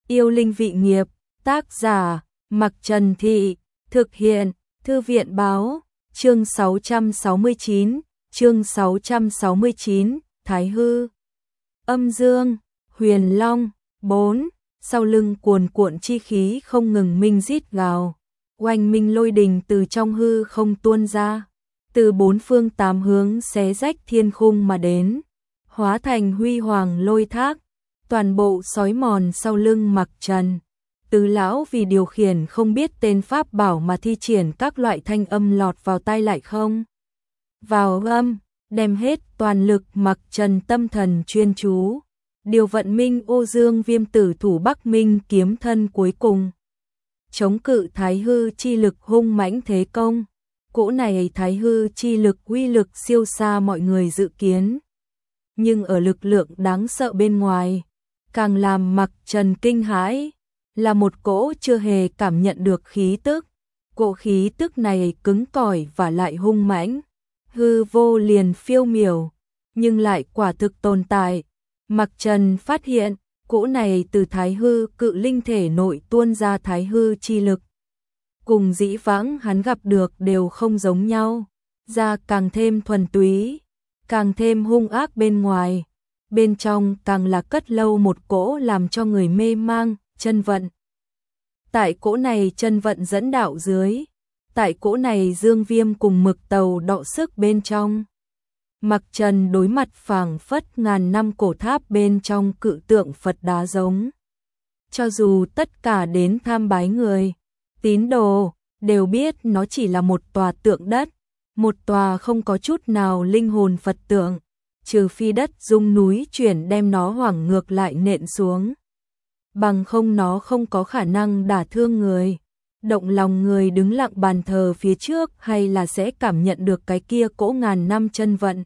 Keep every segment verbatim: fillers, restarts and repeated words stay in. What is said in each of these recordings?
Yêu linh vị nghiệp, tác giả, Mặc Trần Thị, thực hiện, Thư viện báo, chương sáu trăm sáu mươi chín, chương sáu trăm sáu mươi chín, Thái Hư. Âm Dương, Huyền Long, bốn, sau lưng cuồn cuộn chi khí không ngừng minh rít gào, oanh minh lôi đình từ trong hư không tuôn ra, từ bốn phương tám hướng xé rách thiên khung mà đến, hóa thành huy hoàng lôi thác, toàn bộ xói mòn sau lưng Mặc Trần. Tứ lão vì điều khiển không biết tên pháp bảo mà thi triển các loại thanh âm lọt vào tai lại không vào âm, đem hết toàn lực Mặc Trần tâm thần chuyên chú, điều vận minh ô dương viêm tử thủ Bắc Minh kiếm thân cuối cùng, chống cự thái hư chi lực hung mãnh thế công. Cỗ này thái hư chi lực uy lực siêu xa mọi người dự kiến, nhưng ở lực lượng đáng sợ bên ngoài, càng làm Mặc Trần kinh hãi, là một cỗ chưa hề cảm nhận được khí tức. Cỗ khí tức này cứng cỏi và lại hung mãnh, hư vô liền phiêu miểu, nhưng lại quả thực tồn tại. Mặc Trần phát hiện, cỗ này từ thái hư cự linh thể nội tuôn ra thái hư chi lực, cùng dĩ vãng hắn gặp được đều không giống nhau, ra càng thêm thuần túy, càng thêm hung ác bên ngoài, bên trong càng là cất lâu một cỗ làm cho người mê mang, chân vận. Tại cỗ này chân vận dẫn đạo dưới, tại cỗ này dương viêm cùng mực tàu đọ sức bên trong. Mặc Trần đối mặt phảng phất ngàn năm cổ tháp bên trong cự tượng Phật đá giống. Cho dù tất cả đến tham bái người, tín đồ, đều biết nó chỉ là một tòa tượng đất, một tòa không có chút nào linh hồn Phật tượng, trừ phi đất rung núi chuyển đem nó hoảng ngược lại nện xuống. Bằng không nó không có khả năng đả thương người, động lòng người đứng lặng bàn thờ phía trước hay là sẽ cảm nhận được cái kia cỗ ngàn năm chân vận,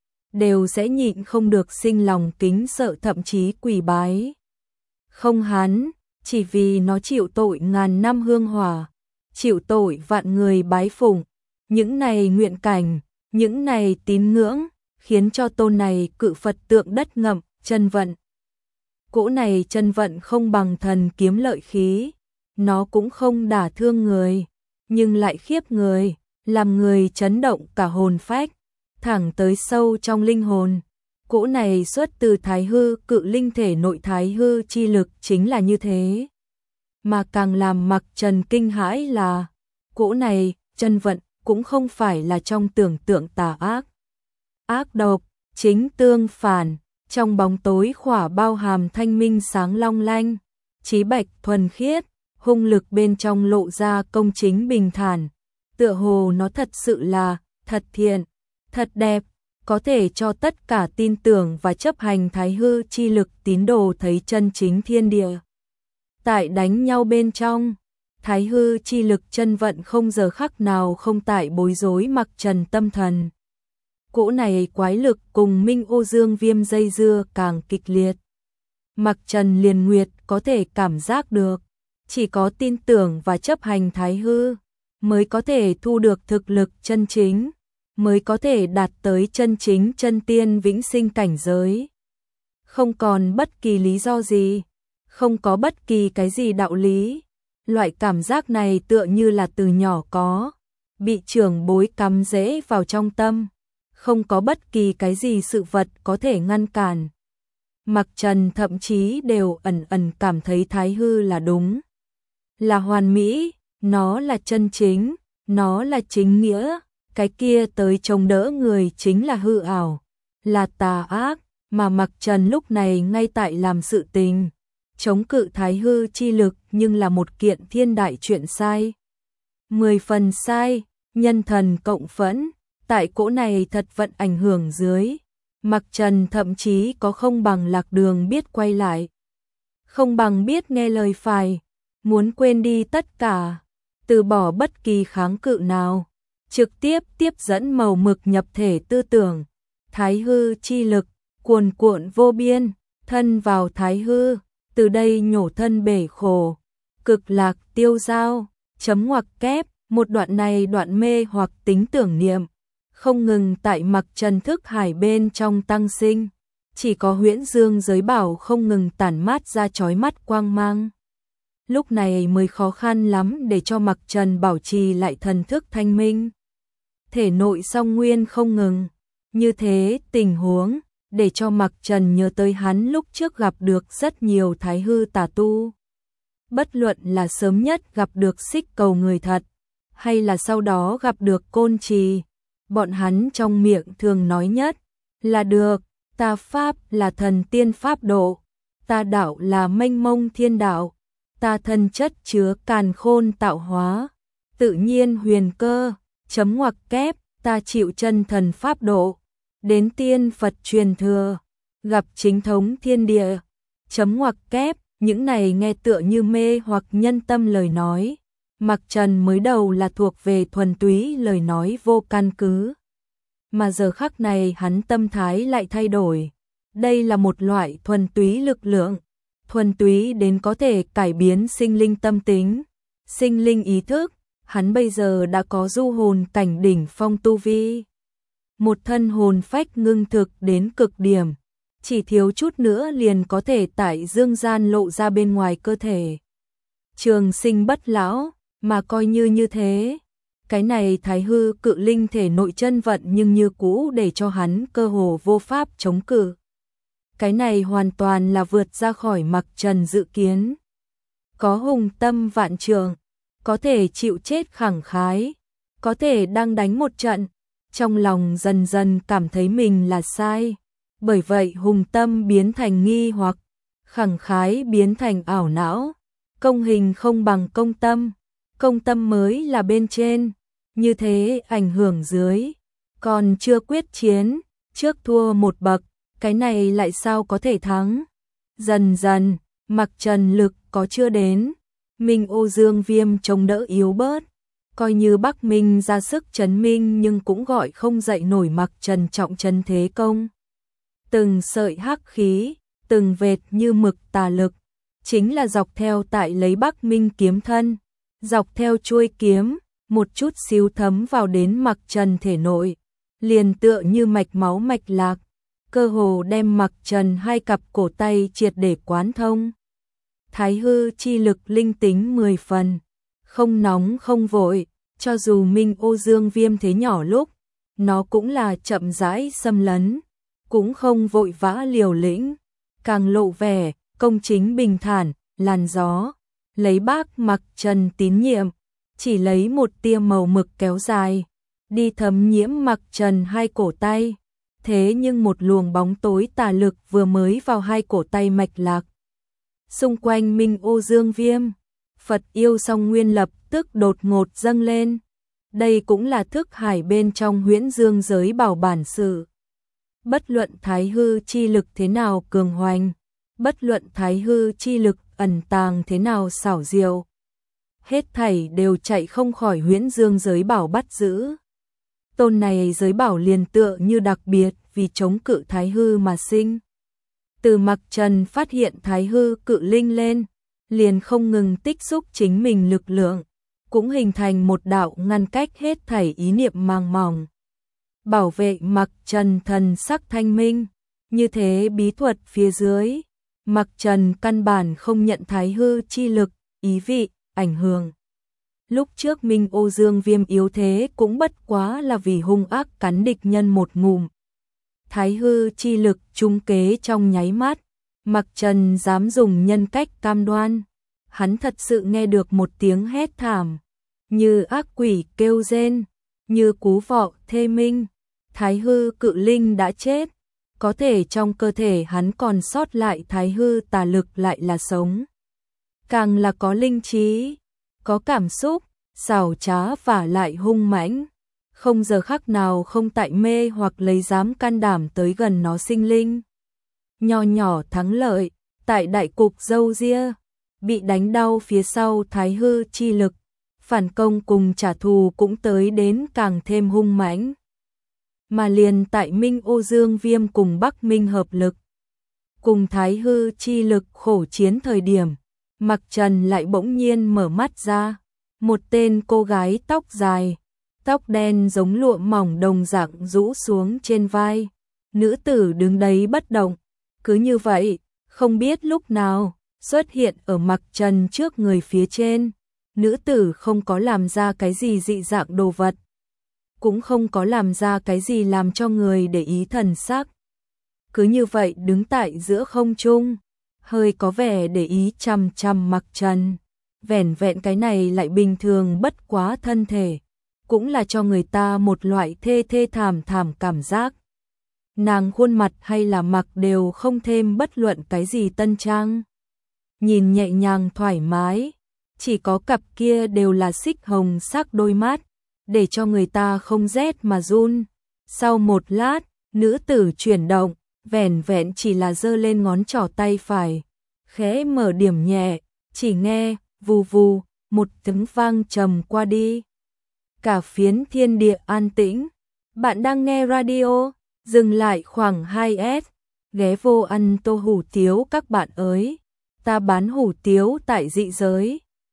đều sẽ nhịn không được sinh lòng kính sợ thậm chí quỳ bái. Không hắn, chỉ vì nó chịu tội ngàn năm hương hỏa, chịu tội vạn người bái phụng, những này nguyện cảnh, những này tín ngưỡng, khiến cho tôn này cự Phật tượng đất ngậm, chân vận. Cỗ này chân vận không bằng thần kiếm lợi khí, nó cũng không đả thương người, nhưng lại khiếp người, làm người chấn động cả hồn phách, thẳng tới sâu trong linh hồn. Cỗ này xuất từ thái hư cự linh thể nội thái hư chi lực chính là như thế. Mà càng làm Mặc Trần kinh hãi là, cỗ này, chân vận, cũng không phải là trong tưởng tượng tà ác. Ác độc, chính tương phản, trong bóng tối khỏa bao hàm thanh minh sáng long lanh, trí bạch thuần khiết, hung lực bên trong lộ ra công chính bình thản, tựa hồ nó thật sự là, thật thiện, thật đẹp, có thể cho tất cả tin tưởng và chấp hành thái hư chi lực tín đồ thấy chân chính thiên địa. Tại đánh nhau bên trong, thái hư chi lực chân vận không giờ khắc nào không tại bối rối Mặc Trần tâm thần. Cỗ này quái lực cùng minh ô dương viêm dây dưa càng kịch liệt. Mặc Trần liền nguyệt có thể cảm giác được, chỉ có tin tưởng và chấp hành thái hư, mới có thể thu được thực lực chân chính, mới có thể đạt tới chân chính chân tiên vĩnh sinh cảnh giới. Không còn bất kỳ lý do gì, không có bất kỳ cái gì đạo lý. Loại cảm giác này tựa như là từ nhỏ có, bị trưởng bối cắm rễ vào trong tâm, không có bất kỳ cái gì sự vật có thể ngăn cản. Mặc Trần thậm chí đều ẩn ẩn cảm thấy thái hư là đúng, là hoàn mỹ, nó là chân chính, nó là chính nghĩa, cái kia tới chống đỡ người chính là hư ảo, là tà ác, mà Mặc Trần lúc này ngay tại làm sự tình, chống cự thái hư chi lực nhưng là một kiện thiên đại chuyện sai. Mười phần sai, nhân thần cộng phẫn, tại cỗ này thật vận ảnh hưởng dưới. Mặc Trần thậm chí có không bằng lạc đường biết quay lại, không bằng biết nghe lời phải, muốn quên đi tất cả, từ bỏ bất kỳ kháng cự nào, trực tiếp tiếp dẫn màu mực nhập thể tư tưởng, thái hư chi lực, cuồn cuộn vô biên, thân vào thái hư, từ đây nhổ thân bể khổ, cực lạc tiêu dao, chấm ngoặc kép, một đoạn này đoạn mê hoặc tính tưởng niệm, không ngừng tại Mặc Trần thức hải bên trong tăng sinh, chỉ có huyễn dương giới bảo không ngừng tản mát ra chói mắt quang mang. Lúc này mới khó khăn lắm để cho Mặc Trần bảo trì lại thần thức thanh minh. Thể nội song nguyên không ngừng, như thế tình huống để cho Mặc Trần nhớ tới hắn lúc trước gặp được rất nhiều thái hư tà tu. Bất luận là sớm nhất gặp được Xích Cầu người thật, hay là sau đó gặp được Côn Trì, bọn hắn trong miệng thường nói nhất là được, ta pháp là thần tiên pháp độ, ta đạo là mênh mông thiên đạo, ta thân chất chứa càn khôn tạo hóa, tự nhiên huyền cơ, chấm ngoặc kép, ta chịu chân thần pháp độ, đến tiên Phật truyền thừa, gặp chính thống thiên địa, chấm ngoặc kép, những này nghe tựa như mê hoặc nhân tâm lời nói. Mặc Trần mới đầu là thuộc về thuần túy lời nói vô căn cứ. Mà giờ khắc này hắn tâm thái lại thay đổi. Đây là một loại thuần túy lực lượng, thuần túy đến có thể cải biến sinh linh tâm tính, sinh linh ý thức. Hắn bây giờ đã có du hồn cảnh đỉnh phong tu vi. Một thân hồn phách ngưng thực đến cực điểm, chỉ thiếu chút nữa liền có thể tại dương gian lộ ra bên ngoài cơ thể. Trường sinh bất lão, mà coi như như thế. Cái này thái hư cự linh thể nội chân vận nhưng như cũ để cho hắn cơ hồ vô pháp chống cự. Cái này hoàn toàn là vượt ra khỏi Mặc Trần dự kiến. Có hùng tâm vạn trượng, có thể chịu chết khẳng khái, có thể đang đánh một trận, trong lòng dần dần cảm thấy mình là sai. Bởi vậy hùng tâm biến thành nghi hoặc, khẳng khái biến thành ảo não, công hình không bằng công tâm, công tâm mới là bên trên, như thế ảnh hưởng dưới, còn chưa quyết chiến, trước thua một bậc, cái này lại sao có thể thắng. Dần dần, Mặc Trần lực có chưa đến, Minh Ô Dương Viêm chống đỡ yếu bớt, coi như Bắc Minh ra sức chấn minh nhưng cũng gọi không dậy nổi Mặc Trần trọng chân thế công. Từng sợi hắc khí, từng vệt như mực tà lực, chính là dọc theo tại lấy Bắc Minh kiếm thân, dọc theo chuôi kiếm, một chút xíu thấm vào đến Mặc Trần thể nội, liền tựa như mạch máu mạch lạc, cơ hồ đem Mặc Trần hai cặp cổ tay triệt để quán thông. Thái hư chi lực linh tính mười phần, không nóng không vội, cho dù Minh Ô Dương Viêm thế nhỏ lúc, nó cũng là chậm rãi xâm lấn, cũng không vội vã liều lĩnh, càng lộ vẻ công chính bình thản, làn gió, lấy bác Mặc Trần tín nhiệm, chỉ lấy một tia màu mực kéo dài, đi thấm nhiễm Mặc Trần hai cổ tay. Thế nhưng một luồng bóng tối tà lực vừa mới vào hai cổ tay mạch lạc. Xung quanh Minh Ô Dương Viêm, Phật yêu song nguyên lập tức đột ngột dâng lên. Đây cũng là thức hải bên trong huyễn dương giới bảo bản sự. Bất luận thái hư chi lực thế nào cường hoành, bất luận thái hư chi lực ẩn tàng thế nào xảo diệu, hết thảy đều chạy không khỏi huyễn dương giới bảo bắt giữ. Tôn này giới bảo liền tựa như đặc biệt vì chống cự thái hư mà sinh. Từ Mặc Trần phát hiện thái hư cự linh lên, liền không ngừng tích xúc chính mình lực lượng, cũng hình thành một đạo ngăn cách hết thảy ý niệm màng mỏng. Bảo vệ Mặc Trần thần sắc thanh minh, như thế bí thuật phía dưới, Mặc Trần căn bản không nhận thái hư chi lực, ý vị, ảnh hưởng. Lúc trước Minh Ô Dương Viêm yếu thế cũng bất quá là vì hung ác cắn địch nhân một ngụm. Thái hư chi lực trung kế trong nháy mắt, Mặc Trần dám dùng nhân cách cam đoan. Hắn thật sự nghe được một tiếng hét thảm, như ác quỷ kêu rên, như cú vọ thê minh. Thái hư cự linh đã chết, có thể trong cơ thể hắn còn sót lại thái hư tà lực lại là sống. Càng là có linh trí, có cảm xúc, xảo trá và lại hung mãnh, không giờ khắc nào không tại mê hoặc lấy dám can đảm tới gần nó sinh linh. Nho nhỏ thắng lợi, tại đại cục dâu ria, bị đánh đau phía sau thái hư chi lực, phản công cùng trả thù cũng tới đến càng thêm hung mãnh. Mà liền tại Minh Ô Dương Viêm cùng Bắc Minh hợp lực, cùng thái hư chi lực khổ chiến thời điểm, Mặc Trần lại bỗng nhiên mở mắt ra, một tên cô gái tóc dài, tóc đen giống lụa mỏng đồng dạng rũ xuống trên vai, nữ tử đứng đấy bất động, Cứ như vậy, không biết lúc nào, xuất hiện ở mặc trần trước người phía trên. Nữ tử không có làm ra cái gì dị dạng đồ vật, cũng không có làm ra cái gì làm cho người để ý thần sắc. Cứ như vậy đứng tại giữa không trung, hơi có vẻ để ý chằm chằm mặc trần. Vẻn vẹn cái này lại bình thường bất quá thân thể, cũng là cho người ta một loại thê thê thảm thảm cảm giác. Nàng khuôn mặt hay là mặc đều không thêm bất luận cái gì tân trang. Nhìn nhẹ nhàng thoải mái, chỉ có cặp kia đều là xích hồng sắc đôi mắt, để cho người ta không rét mà run. Sau một lát, nữ tử chuyển động, vẻn vẹn chỉ là giơ lên ngón trỏ tay phải, khẽ mở điểm nhẹ, chỉ nghe vù vù, một tiếng vang trầm qua đi. Cả phiến thiên địa an tĩnh. Bạn đang nghe radio, dừng lại khoảng hai S, ghé vô ăn tô hủ tiếu các bạn ơi. Ta bán hủ tiếu tại dị giới.